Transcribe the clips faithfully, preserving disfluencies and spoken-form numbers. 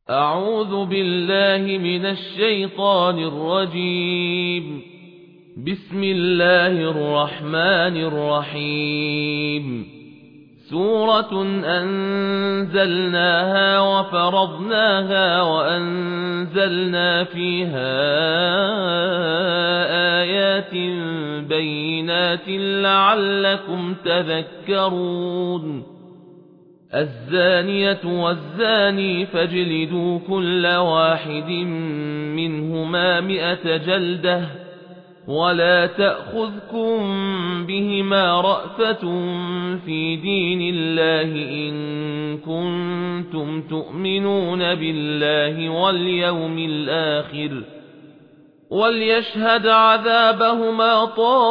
أعوذ بالله من الشيطان الرجيم. بسم الله الرحمن الرحيم. سورة أنزلناها وفرضناها وأنزلنا فيها آيات بينات لعلكم تذكرون. الزانية والزاني فاجلدوا كل واحد منهما مئة جلدة ولا تأخذكم بهما رأفة في دين الله إن كنتم تؤمنون بالله واليوم الآخر وليشهد عذابهما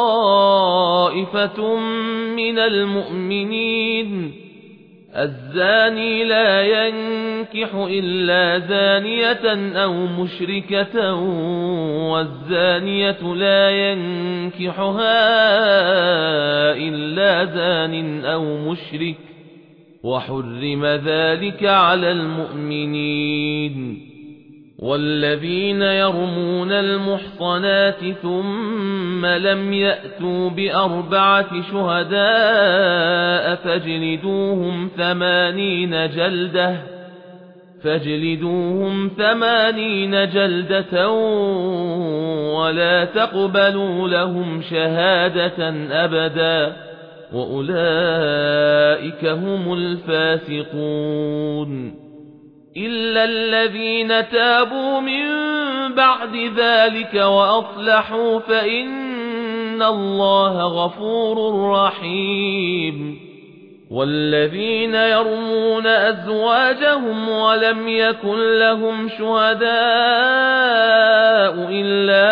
طائفة من المؤمنين. الزاني لا ينكح إلا زانية أو مشركة والزانية لا ينكحها إلا زان أو مشرك وحرم ذلك على المؤمنين. والذين يرمون المحصنات ثم لم يأتوا بأربعة شهداء فاجلدوهم ثمانين جلدة فاجلدوهم ثمانين جلدة ولا تقبلوا لهم شهادة أبدا وأولئك هم الفاسقون. إلا الذين تابوا من بعد ذلك وأصلحوا فإن الله غفور رحيم. والذين يرمون أزواجهم ولم يكن لهم شهداء إلا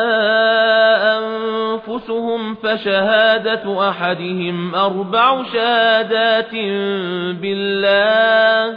أنفسهم فشهادة أحدهم أربع شهادات بالله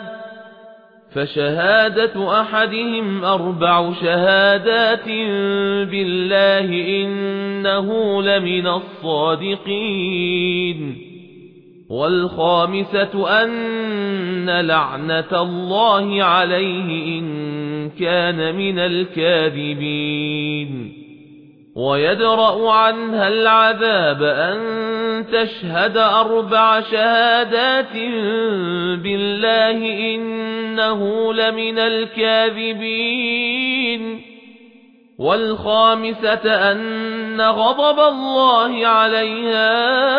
فشهادة أحدهم أربع شهادات بالله إنه لمن الصادقين. والخامسة أن لعنة الله عليه إن كان من الكاذبين. ويدرأ عنها العذاب أن تشهد أربع شهادات بالله إنه لمن الكاذبين. والخامسة أن غضب الله عليها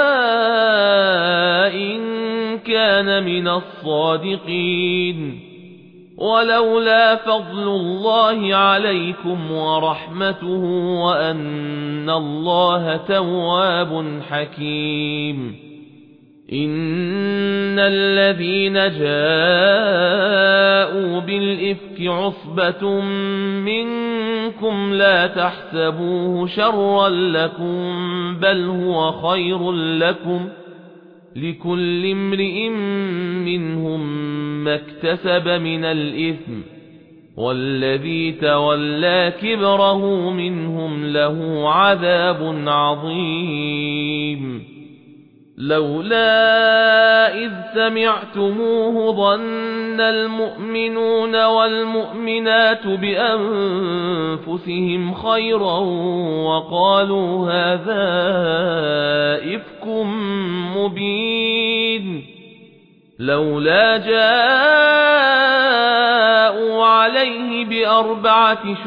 إن كان من الصادقين. ولولا فضل الله عليكم ورحمته وأن الله تواب حكيم. إن الذين جاءوا بالإفك عصبة منكم لا تحسبوه شرا لكم بل هو خير لكم لكل امرئ منهم ما اكتسب من الإثم والذي تولى كبره منهم له عذاب عظيم. لولا إذ سمعتموه ظن المؤمنون والمؤمنات بأنفسهم خيرا وقالوا هذا إفك مبين. لولا جاءوا عليه بأربعة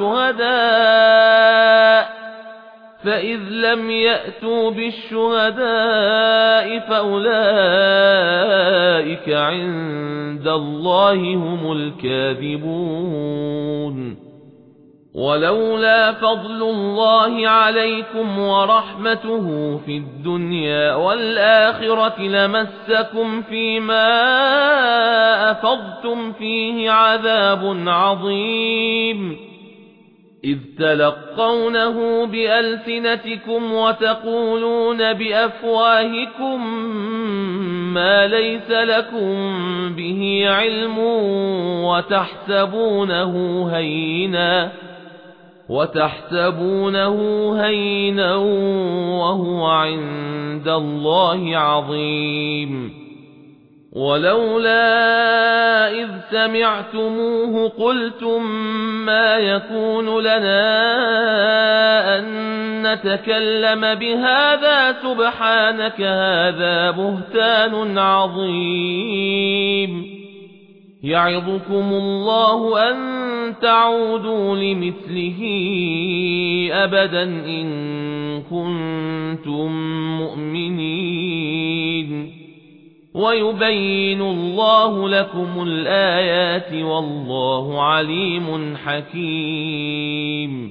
شهداء فإذ لم يأتوا بالشهداء فأولئك عند الله هم الكاذبون. ولولا فضل الله عليكم ورحمته في الدنيا والآخرة لمسكم فيما أفضتم فيه عذاب عظيم. إذ تلقونه بألسنتكم وتقولون بأفواهكم ما ليس لكم به علم وتحسبونه هينا وتحسبونه هينا وهو عند الله عظيم. ولولا إذ سمعتموه قلتم ما يكون لنا أن نتكلم بهذا سبحانك هذا بهتان عظيم يعظكم الله أن تعودوا لمثله أبدا إن كنتم مؤمنين ويبين الله لكم الآيات والله عليم حكيم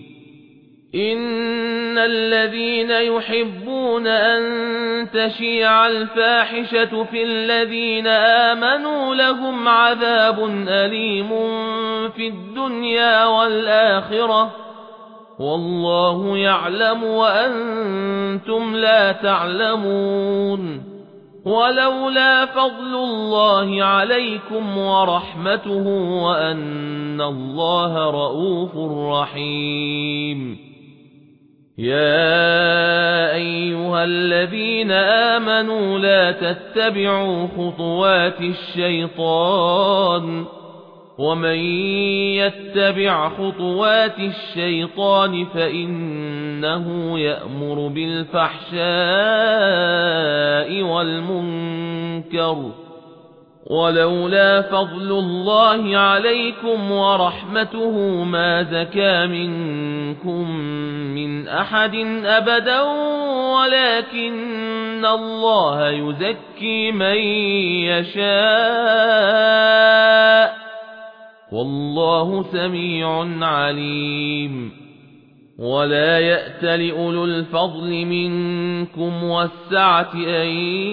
إن الذين يحبون أن تشيع الفاحشة في الذين آمنوا لهم عذاب أليم في الدنيا والآخرة والله يعلم وأنتم لا تعلمون ولولا فضل الله عليكم ورحمته وأن الله رؤوف رحيم يا أيها الذين آمنوا لا تتبعوا خطوات الشيطان ومن يتبع خطوات الشيطان فإنه يأمر بالفحشاء والمنكر ولولا فضل الله عليكم ورحمته ما زكى منكم من أحد أبدا ولكن الله يزكي من يشاء والله سميع عليم ولا يأت لأولو الفضل منكم والسعة أن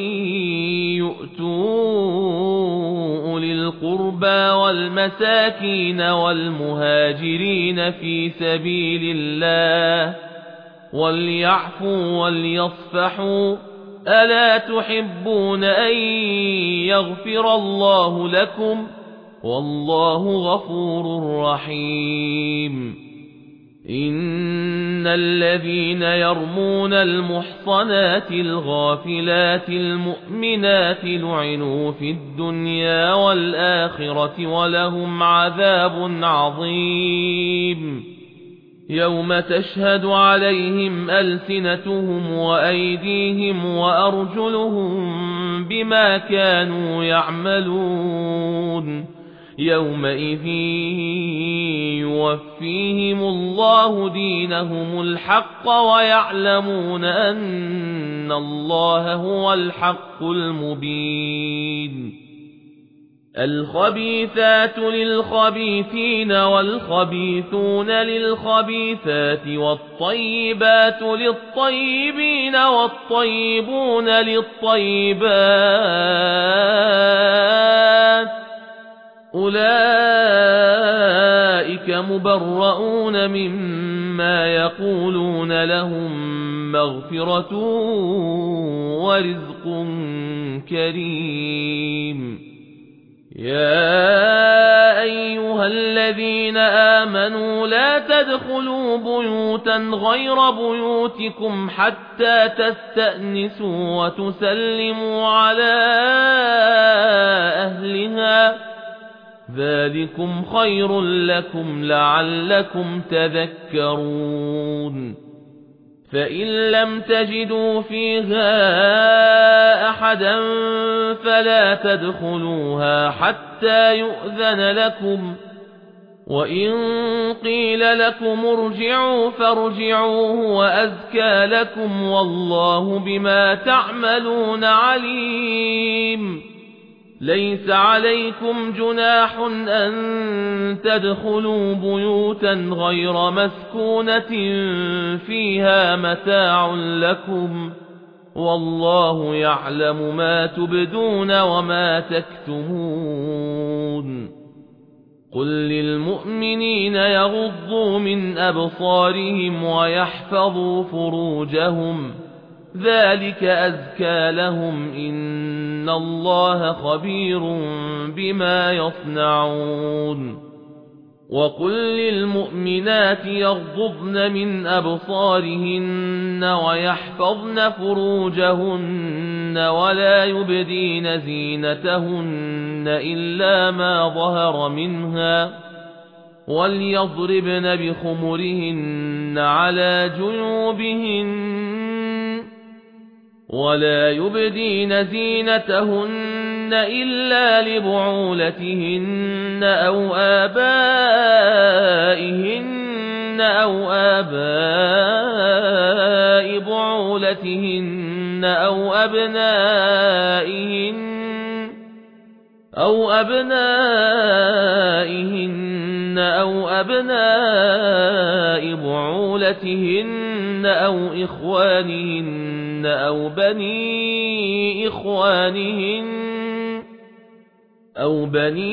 يؤتوا أولي القربى والمساكين والمهاجرين في سبيل الله وليعفوا وليصفحوا ألا تحبون أن يغفر الله لكم والله غفور رحيم إن الذين يرمون المحصنات الغافلات المؤمنات لعنوا في الدنيا والآخرة ولهم عذاب عظيم يوم تشهد عليهم ألسنتهم وأيديهم وأرجلهم بما كانوا يعملون يومئذ يوفيهم الله دينهم الحق ويعلمون أن الله هو الحق المبين الخبيثات للخبيثين والخبيثون للخبيثات والطيبات للطيبين والطيبون للطيبات أولئك مبرؤون مما يقولون لهم مغفرة ورزق كريم يا أيها الذين آمنوا لا تدخلوا بيوتا غير بيوتكم حتى تستأنسوا وتسلموا على أهلها ذلكم خير لكم لعلكم تذكرون فإن لم تجدوا فيها أحدا فلا تدخلوها حتى يؤذن لكم وإن قيل لكم ارجعوا فارجعوا وأزكى لكم والله بما تعملون عليم ليس عليكم جناح أن تدخلوا بيوتا غير مسكونة فيها متاع لكم والله يعلم ما تبدون وما تكتمون قل للمؤمنين يغضوا من أبصارهم ويحفظوا فروجهم ذلك أزكى لهم إن الله خبير بما يصنعون وقل للمؤمنات يغضضن من أبصارهن ويحفظن فروجهن ولا يبدين زينتهن إلا ما ظهر منها وليضربن بخمرهن على جيوبهن ولا يبدين زينتهن إلا لبعولتهن أو آبائهن أو آباء بعولتهن أو أبنائهن أو أبنائهن أو أبناء بعولتهن أو إخوانهن أو بني إخوانهن أو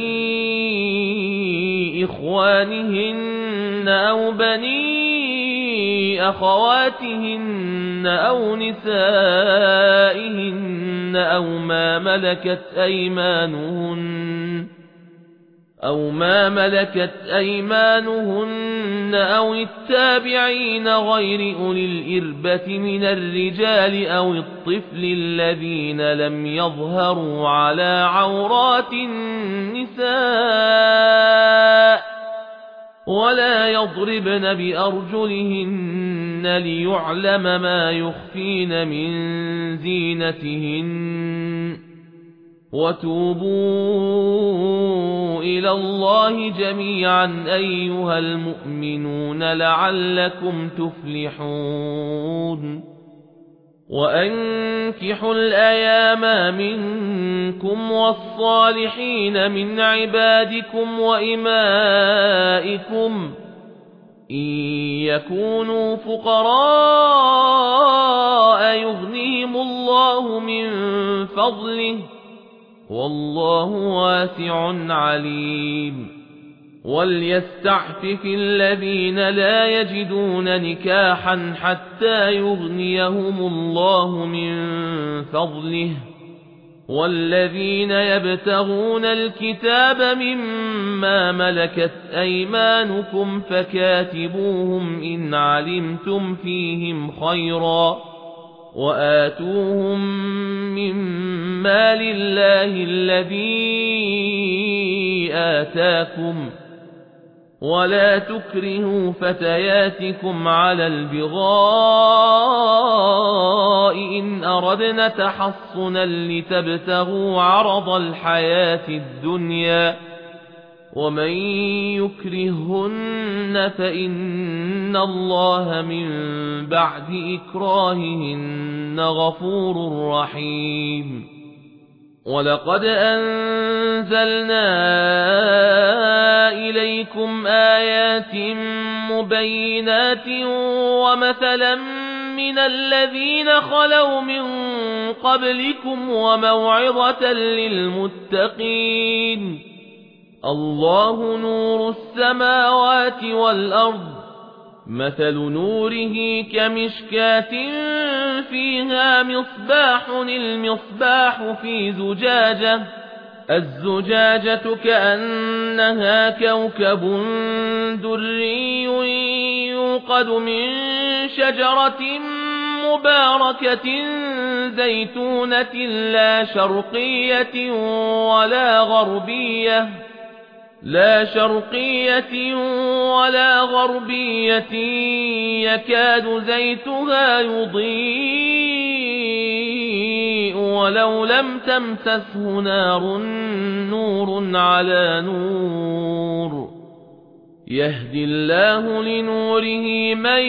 بني إخوانهن أو بني أخواتهن أو نسائهن أو ما ملكت أيمانهن أو ما ملكت أيمانهن أو التابعين غير أولي الإربة من الرجال أو الطفل الذين لم يظهروا على عورات النساء ولا يضربن بأرجلهن ليعلم ما يخفين من زينتهن وتوبوا إلى الله جميعا أيها المؤمنون لعلكم تفلحون وأنكحوا الأيام منكم والصالحين من عبادكم وإمائكم إن يكونوا فقراء يغنيهم الله من فضله والله واسع عليم وليستعفف الذين لا يجدون نكاحا حتى يغنيهم الله من فضله والذين يبتغون الكتاب مما ملكت أيمانكم فكاتبوهم إن علمتم فيهم خيرا وآتوهم مما لله الذي آتاكم ولا تكرهوا فتياتكم على البغاء إن أردنا تحصنا لتبتغوا عرض الحياة الدنيا ومن يكرهن فإن الله من بعد إكراههن غفور رحيم ولقد أنزلنا إليكم آيات مبينات ومثلا من الذين خلوا من قبلكم وموعظة للمتقين الله نور السماوات والأرض مثل نوره كمشكاة فيها مصباح المصباح في زجاجة الزجاجة كأنها كوكب دري يوقد من شجرة مباركة زيتونة لا شرقية ولا غربية لا شرقية ولا غربية يكاد زيتها يضيء ولو لم تمسسه نار نور على نور يهدي الله لنوره من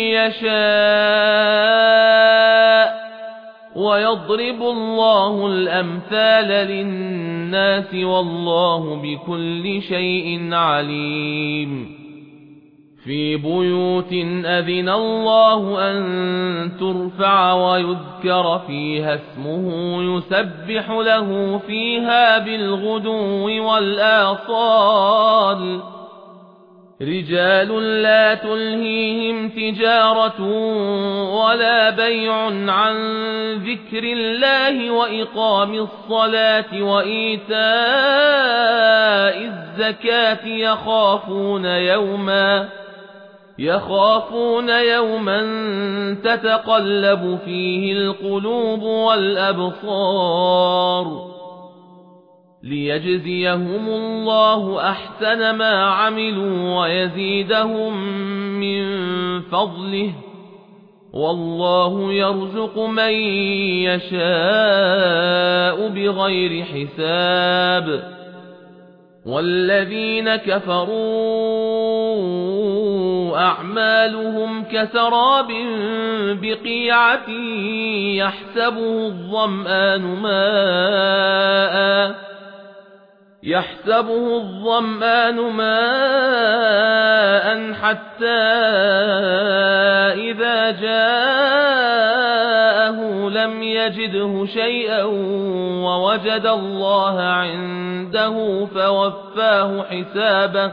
يشاء ويضرب الله الأمثال للناس والله بكل شيء عليم في بيوت أذن الله أن ترفع ويذكر فيها اسمه يسبح له فيها بالغدو والآصال رجال لا تلهيهم تجارة ولا بيع عن ذكر الله وإقام الصلاة وإيتاء الزكاة يخافون يوما يخافون يوما تتقلب فيه القلوب والأبصار ليجزيهم الله أحسن ما عملوا ويزيدهم من فضله والله يرزق من يشاء بغير حساب والذين كفروا أعمالهم كسراب بقيعة يحسبه الظمآن ماءً يحسبه الظمآن ماءً حتى إذا جاءه لم يجده شيئا ووجد الله عنده فوفاه حسابه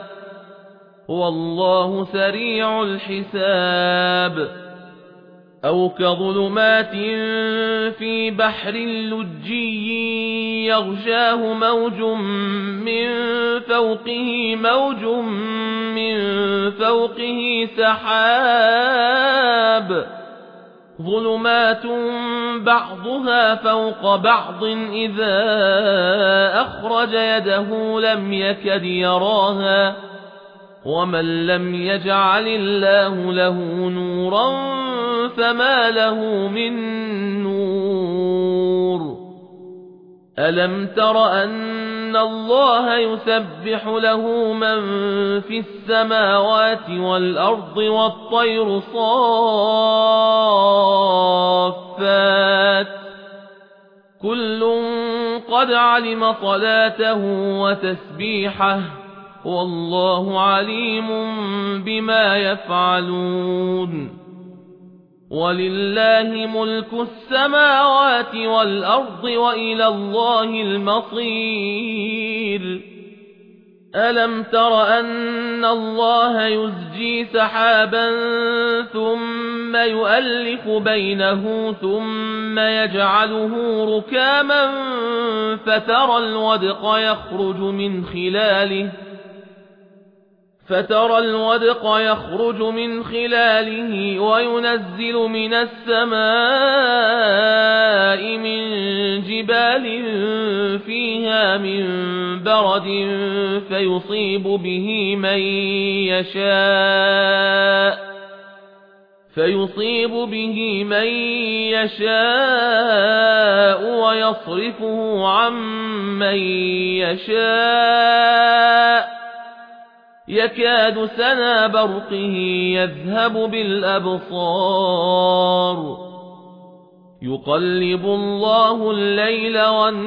والله سريع الحساب أو كظلمات في بحر لجي يغشاه موج من فوقه موج من فوقه سحاب ظلمات بعضها فوق بعض إذا أخرج يده لم يكد يراها ومن لم يجعل الله له نورا فما له من نور ألم تر أن الله يسبح له من في السماوات والأرض والطير صافات كل قد علم صلاته وتسبيحه والله عليم بما يفعلون ولله ملك السماوات والأرض وإلى الله المصير ألم تر أن الله يزجي سحابا ثم يؤلف بينه ثم يجعله ركاما فترى الودق يخرج من خلاله فترى الودق يخرج من خلاله وينزل من السماء من جبال فيها من برد فيصيب به من يشاء فيصيب به من يشاء ويصرفه عن من يشاء يكاد سنا برقه يذهب بالأبصار يقلب الله الليل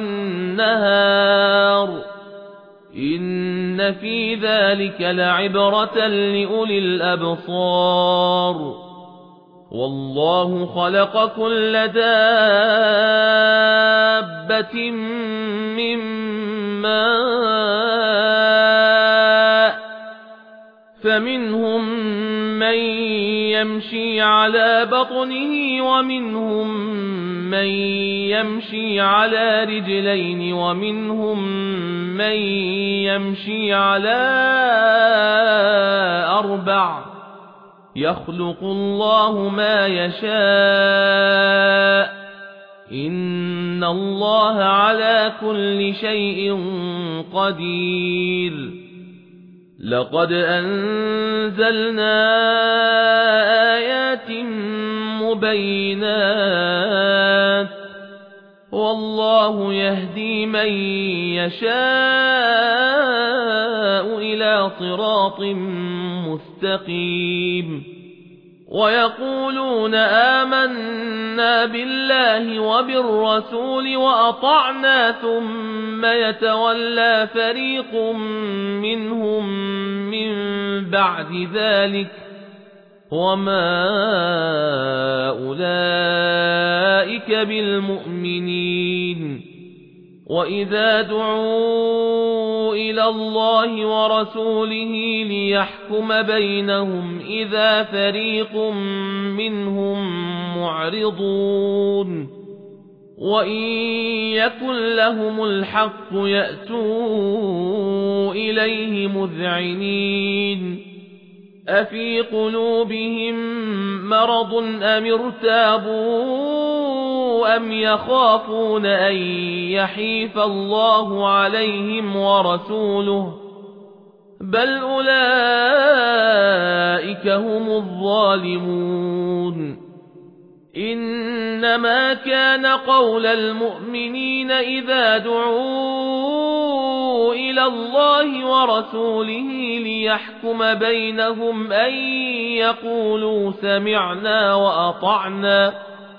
والنهار إن في ذلك لعبرة لأولي الأبصار والله خلق كل دابة من ماء فمنهم من يمشي على بطنه ومنهم من يمشي على رجلين ومنهم من يمشي على أربع يخلق الله ما يشاء إن الله على كل شيء قدير لقد أنزلنا آيات مبينات والله يهدي من يشاء إلى صراط مستقيم ويقولون آمنا بالله وبالرسول وأطعنا ثم يتولى فريق منهم من بعد ذلك وما أولئك بالمؤمنين وإذا دعوا إلى الله ورسوله ليحكم بينهم إذا فريق منهم معرضون وإن يكن لهم الحق يأتوا إليه مذعنين أفي قلوبهم مرض أم ارتابوا أم يخافون أن يحيف الله عليهم ورسوله بل أولئك هم الظالمون إنما كان قول المؤمنين إذا دعوا إلى الله ورسوله ليحكم بينهم أن يقولوا سمعنا وأطعنا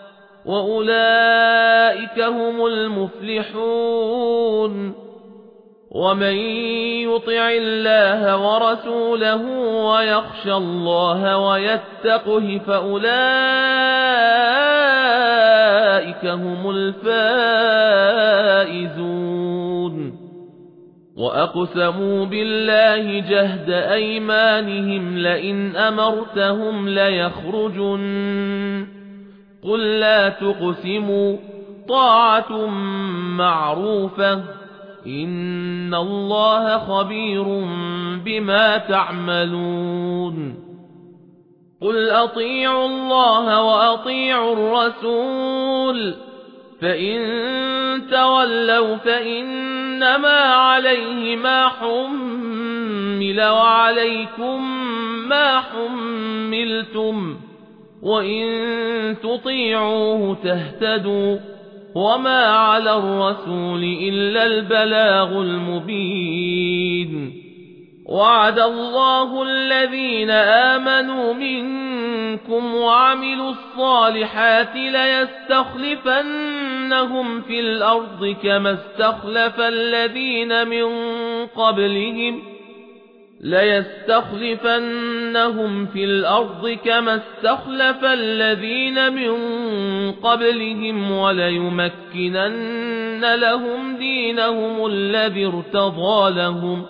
وأولئك هم المفلحون ومن يطع الله ورسوله ويخشى الله ويتقه فأولئك هم الفائزون وأقسموا بالله جهد أيمانهم لئن أمرتهم ليخرجن قل لا تقسموا طاعة معروفة إن الله خبير بما تعملون قل أطيعوا الله وأطيعوا الرسول فإن تولوا فإنما عليه ما حمل وعليكم ما حملتم وإن تطيعوه تهتدوا وما على الرسول إلا البلاغ المبين وعد الله الذين آمنوا منكم وعملوا الصالحات ليستخلفنهم في الأرض كما استخلف الذين من قبلهم ليستخلفنهم في الأرض كما استخلف الذين من قبلهم وليمكنن لهم دينهم الذي ارتضى لهم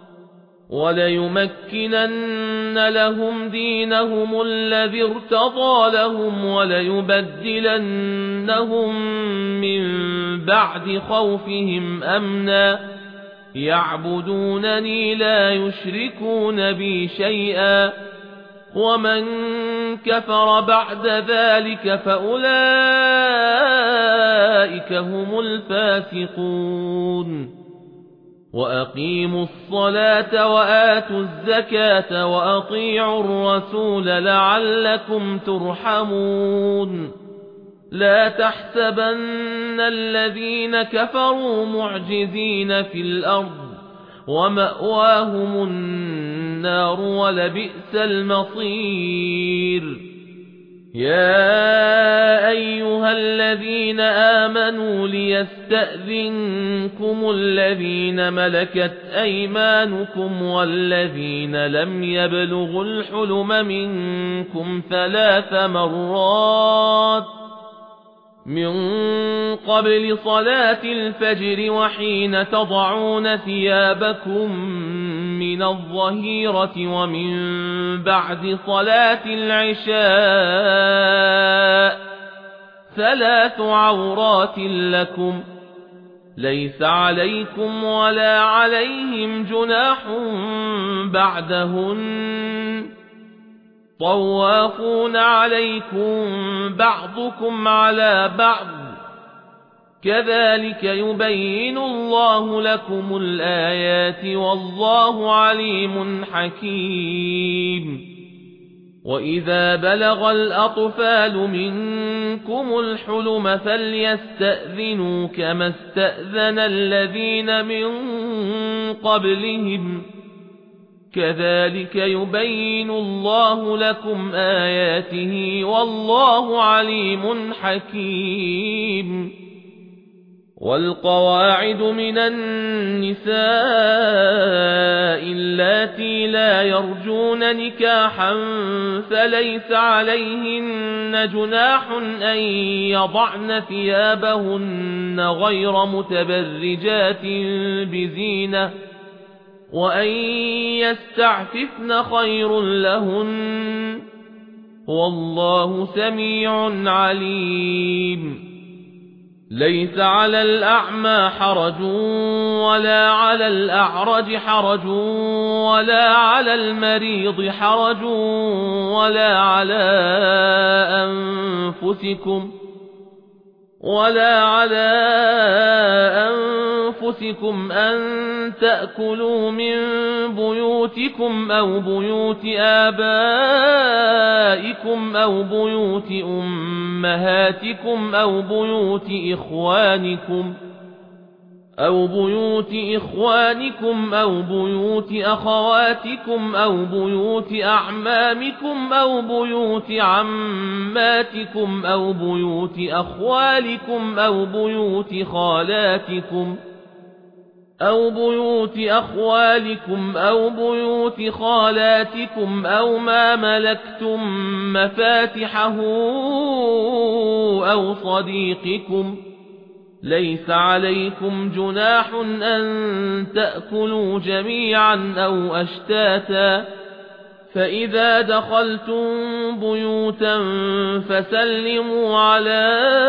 وليمكنن لهم دينهم الذي ارتضى لهم وليبدلنهم من بعد خوفهم أمنا يعبدونني لا يشركون بي شيئا ومن كفر بعد ذلك فأولئك هم الفاسقون وأقيموا الصلاة وآتوا الزكاة وأطيعوا الرسول لعلكم ترحمون لا تحسبن الذين كفروا معجزين في الأرض ومأواهم النار ولبئس المصير يا أيها الذين آمنوا ليستأذنكم الذين ملكت أيمانكم والذين لم يبلغوا الحلم منكم ثلاث مرات من قبل صلاة الفجر وحين تضعون ثيابكم من الظهيرة ومن بعد صلاة العشاء ثلاث عورات لكم ليس عليكم ولا عليهم جناح بعدهن طوافون عليكم بعضكم على بعض كذلك يبين الله لكم الآيات والله عليم حكيم وإذا بلغ الأطفال منكم الحلم فليستأذنوا كما استأذن الذين من قبلهم كذلك يبين الله لكم آياته والله عليم حكيم والقواعد من النساء اللاتي لا يرجون نكاحا فليس عليهن جناح أن يضعن ثيابهن غير متبرجات بزينة وأن يستعففن خير لهن والله سميع عليم ليس على الأعمى حرج ولا على الأعرج حرج ولا على المريض حرج ولا على أنفسكم ولا على أنفسكم أن تأكلوا من بيوتكم أو بيوت آبائكم أو بيوت أمهاتكم أو بيوت إخوانكم أو بيوت إخوانكم أو بيوت أخواتكم أو بيوت أعمامكم أو بيوت عماتكم أو بيوت أخوالكم أو بيوت خالاتكم أو بيوت أخوالكم أو بيوت خالاتكم أو ما ملكتم مفاتحه أو صديقكم. ليس عليكم جناح أن تأكلوا جميعا أو أشتاتا، فإذا دخلتم بيوتا فسلموا على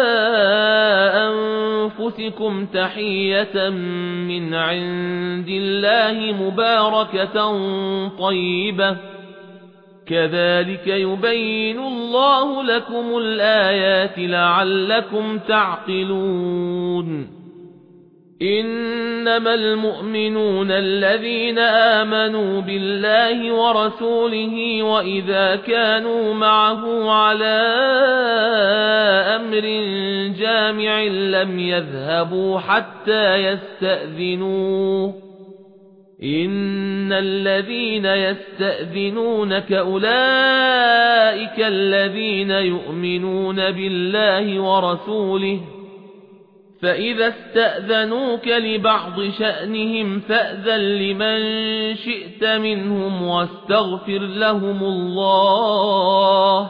أنفسكم تحية من عند الله مباركة طيبة، كذلك يبين الله لكم الآيات لعلكم تعقلون. إنما المؤمنون الذين آمنوا بالله ورسوله وإذا كانوا معه على أمر جامع لم يذهبوا حتى يستأذنوه. إن الذين يستأذنونك أولئك الذين يؤمنون بالله ورسوله، فإذا استأذنوك لبعض شأنهم فأذن لمن شئت منهم واستغفر لهم الله،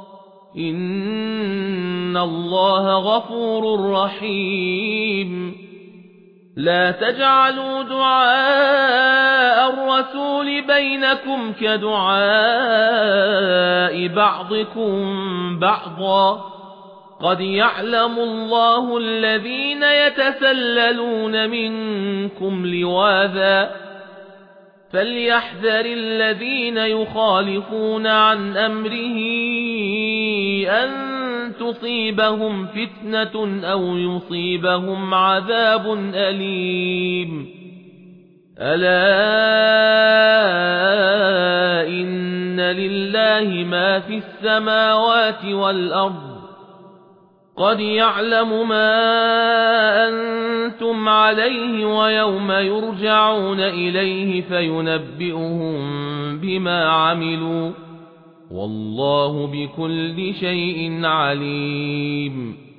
إن الله غفور رحيم. لا تجعلوا دعاء الرسول بينكم كدعاء بعضكم بعضا، قد يعلم الله الذين يتسللون منكم لواذا، فليحذر الذين يخالفون عن أمره أن تصيبهم فتنة أو يصيبهم عذاب أليم. ألا إن لله ما في السماوات والأرض، قد يعلم ما أنتم عليه ويوم يرجعون إليه فينبئهم بما عملوا، والله بكل شيء عليم.